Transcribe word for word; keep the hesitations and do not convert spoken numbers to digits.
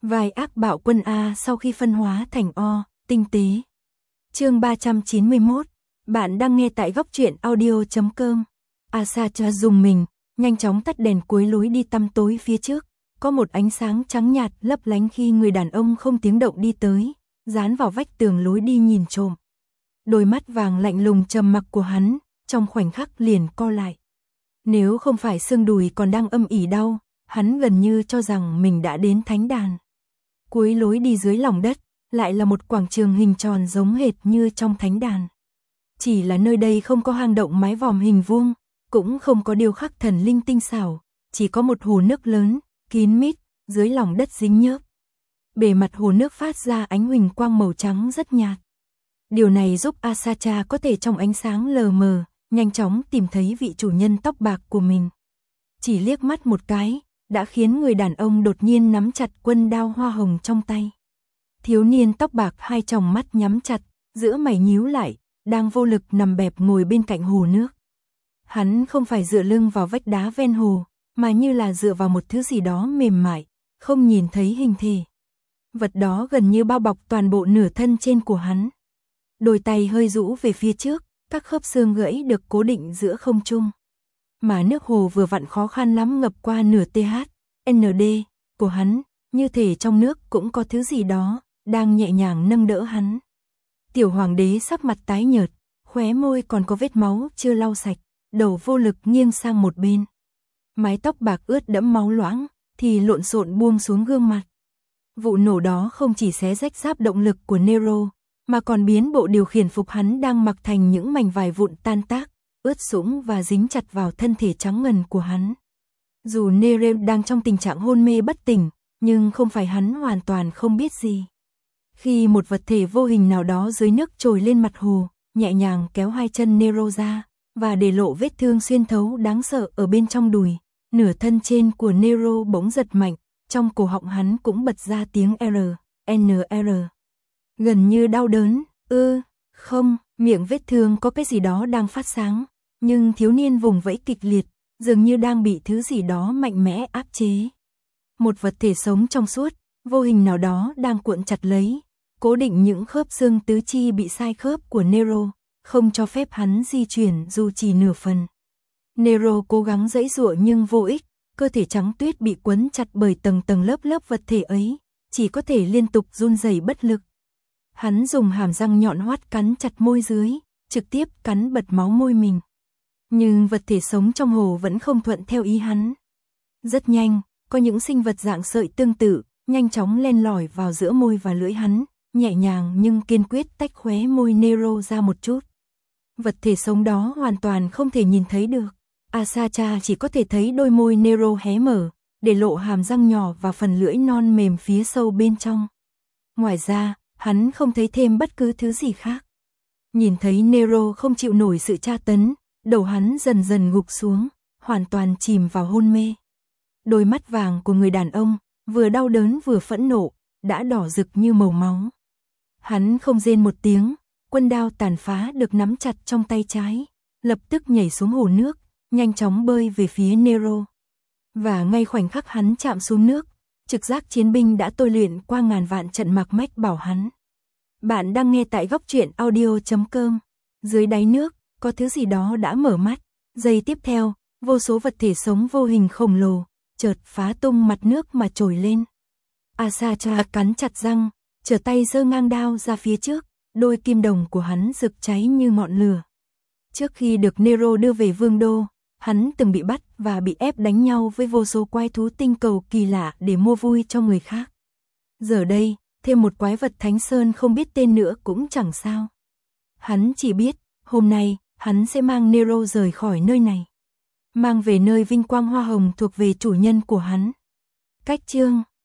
Vai ác bạo quân A sau khi phân hóa thành O, tinh tế. Chương ba trăm chín mươi mốt. Bạn đang nghe tại góc truyện audio chấm com. Asatra dùng mình, nhanh chóng tắt đèn cuối lối đi tăm tối phía trước. Có một ánh sáng trắng nhạt lấp lánh khi người đàn ông không tiếng động đi tới, dán vào vách tường lối đi nhìn trộm. Đôi mắt vàng lạnh lùng trầm mặc của hắn, trong khoảnh khắc liền co lại. Nếu không phải xương đùi còn đang âm ỉ đau, hắn gần như cho rằng mình đã đến thánh đàn. Cuối lối đi dưới lòng đất, lại là một quảng trường hình tròn giống hệt như trong thánh đàn. Chỉ là nơi đây không có hang động mái vòm hình vuông, cũng không có điêu khắc thần linh tinh xảo, chỉ có một hồ nước lớn, kín mít, dưới lòng đất dính nhớp. Bề mặt hồ nước phát ra ánh huỳnh quang màu trắng rất nhạt. Điều này giúp Asatra có thể trong ánh sáng lờ mờ, nhanh chóng tìm thấy vị chủ nhân tóc bạc của mình. Chỉ liếc mắt một cái, đã khiến người đàn ông đột nhiên nắm chặt quân đao hoa hồng trong tay. Thiếu niên tóc bạc hai tròng mắt nhắm chặt, giữa mày nhíu lại, đang vô lực nằm bẹp ngồi bên cạnh hồ nước. Hắn không phải dựa lưng vào vách đá ven hồ, mà như là dựa vào một thứ gì đó mềm mại, không nhìn thấy hình thể. Vật đó gần như bao bọc toàn bộ nửa thân trên của hắn. Đôi tay hơi rũ về phía trước, các khớp xương gãy được cố định giữa không trung. Mà nước hồ vừa vặn khó khăn lắm ngập qua nửa tê hát, en đê của hắn, như thể trong nước cũng có thứ gì đó, đang nhẹ nhàng nâng đỡ hắn. Tiểu hoàng đế sắc mặt tái nhợt, khóe môi còn có vết máu chưa lau sạch, đầu vô lực nghiêng sang một bên. Mái tóc bạc ướt đẫm máu loãng, thì lộn xộn buông xuống gương mặt. Vụ nổ đó không chỉ xé rách giáp động lực của Nero, mà còn biến bộ điều khiển phục hắn đang mặc thành những mảnh vải vụn tan tác, ướt sũng và dính chặt vào thân thể trắng ngần của hắn. Dù Nero đang trong tình trạng hôn mê bất tỉnh, nhưng không phải hắn hoàn toàn không biết gì. Khi một vật thể vô hình nào đó dưới nước trồi lên mặt hồ, nhẹ nhàng kéo hai chân Nero ra, và để lộ vết thương xuyên thấu đáng sợ ở bên trong đùi, nửa thân trên của Nero bỗng giật mạnh, trong cổ họng hắn cũng bật ra tiếng R, N R. Gần như đau đớn, ư, không, miệng vết thương có cái gì đó đang phát sáng, nhưng thiếu niên vùng vẫy kịch liệt, dường như đang bị thứ gì đó mạnh mẽ áp chế. Một vật thể sống trong suốt, vô hình nào đó đang cuộn chặt lấy, cố định những khớp xương tứ chi bị sai khớp của Nero, không cho phép hắn di chuyển dù chỉ nửa phần. Nero cố gắng giãy giụa nhưng vô ích, cơ thể trắng tuyết bị quấn chặt bởi tầng tầng lớp lớp vật thể ấy, chỉ có thể liên tục run rẩy bất lực. Hắn dùng hàm răng nhọn hoắt cắn chặt môi dưới, trực tiếp cắn bật máu môi mình. Nhưng vật thể sống trong hồ vẫn không thuận theo ý hắn. Rất nhanh, có những sinh vật dạng sợi tương tự, nhanh chóng len lỏi vào giữa môi và lưỡi hắn, nhẹ nhàng nhưng kiên quyết tách khóe môi Nero ra một chút. Vật thể sống đó hoàn toàn không thể nhìn thấy được. Asatra chỉ có thể thấy đôi môi Nero hé mở, để lộ hàm răng nhỏ và phần lưỡi non mềm phía sâu bên trong. Ngoài ra, hắn không thấy thêm bất cứ thứ gì khác. Nhìn thấy Nero không chịu nổi sự tra tấn, đầu hắn dần dần gục xuống, hoàn toàn chìm vào hôn mê. Đôi mắt vàng của người đàn ông, vừa đau đớn vừa phẫn nộ, đã đỏ rực như màu máu. Hắn không rên một tiếng, quân đao tàn phá được nắm chặt trong tay trái, lập tức nhảy xuống hồ nước, nhanh chóng bơi về phía Nero. Và ngay khoảnh khắc hắn chạm xuống nước, trực giác chiến binh đã tôi luyện qua ngàn vạn trận mạc mách bảo hắn. Bạn đang nghe tại góc truyện audio chấm com. Dưới đáy nước, có thứ gì đó đã mở mắt. Giây tiếp theo, vô số vật thể sống vô hình khổng lồ, chợt phá tung mặt nước mà trồi lên. Asatra cắn chặt răng, trở tay giơ ngang đao ra phía trước, đôi kim đồng của hắn rực cháy như ngọn lửa. Trước khi được Nero đưa về vương đô, hắn từng bị bắt và bị ép đánh nhau với vô số quái thú tinh cầu kỳ lạ để mua vui cho người khác. Giờ đây, thêm một quái vật Thánh Sơn không biết tên nữa cũng chẳng sao. Hắn chỉ biết, hôm nay, hắn sẽ mang Nero rời khỏi nơi này. Mang về nơi vinh quang hoa hồng thuộc về chủ nhân của hắn. Cách chương